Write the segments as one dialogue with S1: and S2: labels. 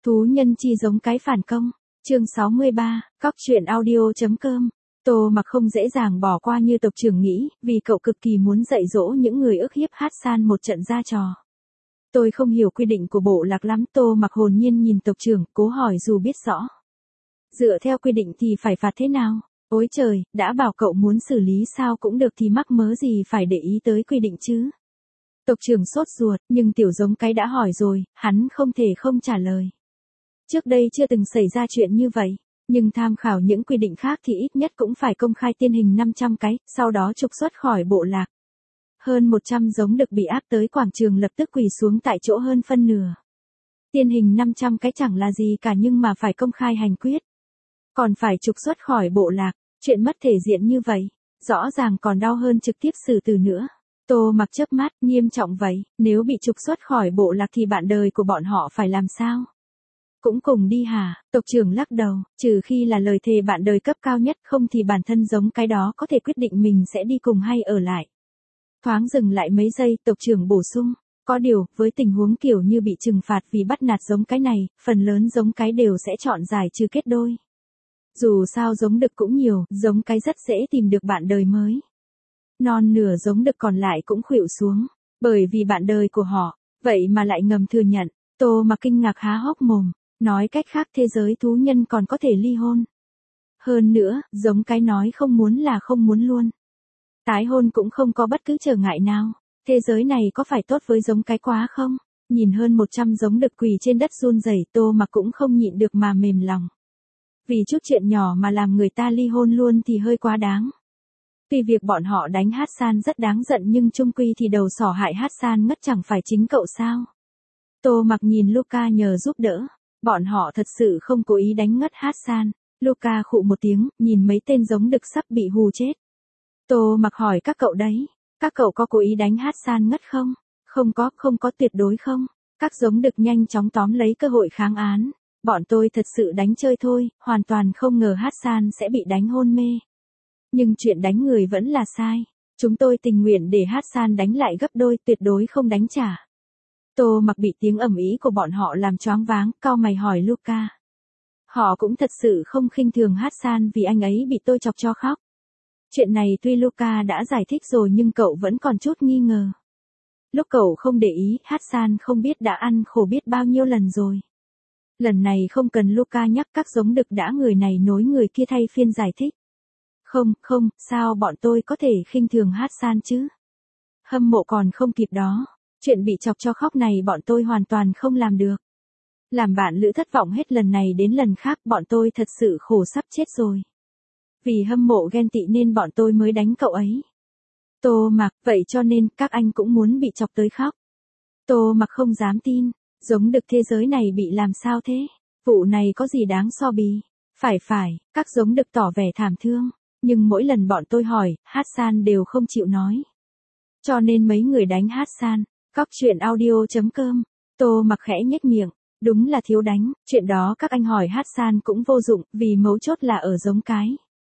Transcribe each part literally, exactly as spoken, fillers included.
S1: Thú nhân chi giống cái phản công, chương sáu mươi ba, cóc truyện audio.com. Tô Mặc không dễ dàng bỏ qua như tộc trưởng nghĩ, vì cậu cực kỳ muốn dạy dỗ những người ức hiếp Hassan một trận ra trò. Tôi không hiểu quy định của bộ lạc lắm. Tô Mặc hồn nhiên nhìn tộc trưởng, cố hỏi dù biết rõ. Dựa theo quy định thì phải phạt thế nào? Ôi trời, đã bảo cậu muốn xử lý sao cũng được thì mắc mớ gì phải để ý tới quy định chứ? Tộc trưởng sốt ruột, nhưng tiểu giống cái đã hỏi rồi, hắn không thể không trả lời. Trước đây chưa từng xảy ra chuyện như vậy, nhưng tham khảo những quy định khác thì ít nhất cũng phải công khai tiên hình năm trăm cái, sau đó trục xuất khỏi bộ lạc. Hơn một trăm giống được bị áp tới quảng trường lập tức quỳ xuống tại chỗ hơn phân nửa. Tiên hình năm trăm cái chẳng là gì cả nhưng mà phải công khai hành quyết. Còn phải trục xuất khỏi bộ lạc, chuyện mất thể diện như vậy, rõ ràng còn đau hơn trực tiếp xử tử nữa. Tô Mặc chớp mắt, nghiêm trọng vậy, nếu bị trục xuất khỏi bộ lạc thì bạn đời của bọn họ phải làm sao? Cũng cùng đi hả? Tộc trưởng lắc đầu, trừ khi là lời thề bạn đời cấp cao nhất, không thì bản thân giống cái đó có thể quyết định mình sẽ đi cùng hay ở lại. Thoáng dừng lại mấy giây, tộc trưởng bổ sung, có điều, với tình huống kiểu như bị trừng phạt vì bắt nạt giống cái này, phần lớn giống cái đều sẽ chọn giải trừ kết đôi. Dù sao giống đực cũng nhiều, giống cái rất dễ tìm được bạn đời mới. Non nửa giống đực còn lại cũng khuỵu xuống, bởi vì bạn đời của họ, vậy mà lại ngầm thừa nhận. Tô Mặc kinh ngạc há hốc mồm, nói cách khác thế giới thú nhân còn có thể ly hôn. Hơn nữa, giống cái nói không muốn là không muốn luôn. Tái hôn cũng không có bất cứ trở ngại nào, thế giới này có phải tốt với giống cái quá không? Nhìn hơn một trăm giống đực quỳ trên đất run rẩy, Tô Mặc cũng không nhịn được mà mềm lòng. Vì chút chuyện nhỏ mà làm người ta ly hôn luôn thì hơi quá đáng. Tuy việc bọn họ đánh Hassan rất đáng giận nhưng chung quy thì đầu sỏ hại Hassan ngất chẳng phải chính cậu sao? Tô Mặc nhìn Luca nhờ giúp đỡ. Bọn họ thật sự không cố ý đánh ngất Hassan. Luca khụ một tiếng, nhìn mấy tên giống đực sắp bị hù chết. Tô Mặc hỏi các cậu đấy, các cậu có cố ý đánh Hassan ngất không? Không có, không có, tuyệt đối không. Các giống đực nhanh chóng tóm lấy cơ hội kháng án. Bọn tôi thật sự đánh chơi thôi, hoàn toàn không ngờ Hassan sẽ bị đánh hôn mê. Nhưng chuyện đánh người vẫn là sai. Chúng tôi tình nguyện để Hassan đánh lại gấp đôi, tuyệt đối không đánh trả. Tô Mặc bị tiếng ầm ĩ của bọn họ làm choáng váng, cau mày hỏi Luca. Họ cũng thật sự không khinh thường Hassan vì anh ấy bị tôi chọc cho khóc. Chuyện này tuy Luca đã giải thích rồi nhưng cậu vẫn còn chút nghi ngờ. Lúc cậu không để ý, Hassan không biết đã ăn khổ biết bao nhiêu lần rồi. Lần này không cần Luca nhắc, các giống đực đã người này nối người kia thay phiên giải thích. Không, không, sao bọn tôi có thể khinh thường Hassan chứ? Hâm mộ còn không kịp đó. Chuyện bị chọc cho khóc này bọn tôi hoàn toàn không làm được. Làm bạn lữ thất vọng hết lần này đến lần khác, bọn tôi thật sự khổ sắp chết rồi. Vì hâm mộ ghen tị nên bọn tôi mới đánh cậu ấy. Tô Mặc, vậy cho nên các anh cũng muốn bị chọc tới khóc. Tô Mặc không dám tin, giống đực thế giới này bị làm sao thế? Vụ này có gì đáng so bì? Phải phải, các giống đực tỏ vẻ thảm thương, nhưng mỗi lần bọn tôi hỏi, Hassan đều không chịu nói. Cho nên mấy người đánh Hassan. Cóc truyện audio.com. Tô Mặc khẽ nhếch miệng, đúng là thiếu đánh, chuyện đó các anh hỏi Hassan cũng vô dụng, vì mấu chốt là ở giống cái.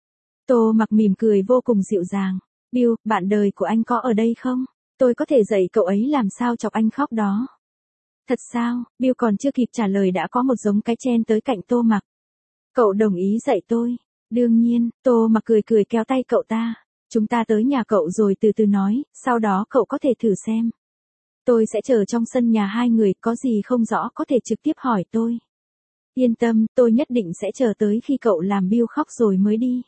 S1: Tô Mặc mỉm cười vô cùng dịu dàng, Bill, bạn đời của anh có ở đây không? Tôi có thể dạy cậu ấy làm sao chọc anh khóc đó. Thật sao? Bill còn chưa kịp trả lời đã có một giống cái chen tới cạnh Tô Mặc. Cậu đồng ý dạy tôi? Đương nhiên, Tô Mặc cười cười kéo tay cậu ta. Chúng ta tới nhà cậu rồi từ từ nói, sau đó cậu có thể thử xem. Tôi sẽ chờ trong sân nhà hai người, có gì không rõ có thể trực tiếp hỏi tôi. Yên tâm, tôi nhất định sẽ chờ tới khi cậu làm Bill khóc rồi mới đi.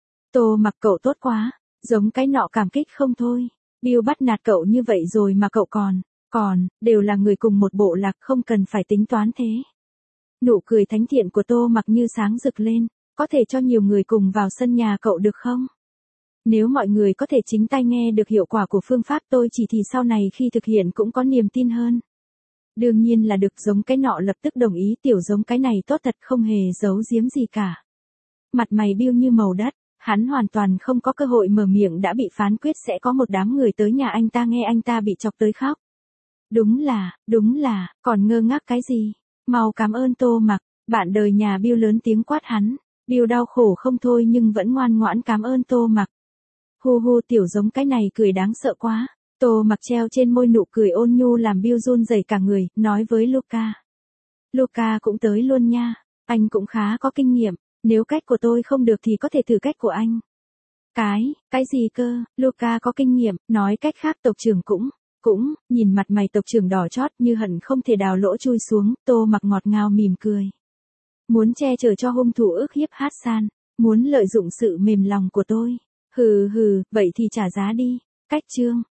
S1: Tô Mặc, cậu tốt quá, giống cái nọ cảm kích không thôi. Bill bắt nạt cậu như vậy rồi mà cậu còn, còn, đều là người cùng một bộ lạc, không cần phải tính toán thế. Nụ cười thánh thiện của Tô Mặc như sáng rực lên, có thể cho nhiều người cùng vào sân nhà cậu được không? Nếu mọi người có thể chính tai nghe được hiệu quả của phương pháp tôi chỉ thì sau này khi thực hiện cũng có niềm tin hơn. Đương nhiên là được, giống cái nọ lập tức đồng ý, tiểu giống cái này tốt thật, không hề giấu giếm gì cả. Mặt mày Bill như màu đất, hắn hoàn toàn không có cơ hội mở miệng đã bị phán quyết sẽ có một đám người tới nhà anh ta nghe anh ta bị chọc tới khóc. Đúng là, đúng là, còn ngơ ngác cái gì? Mau cảm ơn Tô Mặc, bạn đời nhà Bill lớn tiếng quát hắn. Bill đau khổ không thôi nhưng vẫn ngoan ngoãn cảm ơn Tô Mặc. Hu hu, tiểu giống cái này cười đáng sợ quá. Tô Mặc treo trên môi nụ cười ôn nhu làm Bill run rẩy cả người, nói với Luca. Luca cũng tới luôn nha, anh cũng khá có kinh nghiệm, nếu cách của tôi không được thì có thể thử cách của anh. Cái, cái gì cơ, Luca có kinh nghiệm, nói cách khác tộc trưởng cũng, cũng, nhìn mặt mày tộc trưởng đỏ chót như hận không thể đào lỗ chui xuống, Tô Mặc ngọt ngào mỉm cười. Muốn che chở cho hung thủ ức hiếp Hassan, muốn lợi dụng sự mềm lòng của tôi. Hừ hừ, vậy thì trả giá đi. Cách chương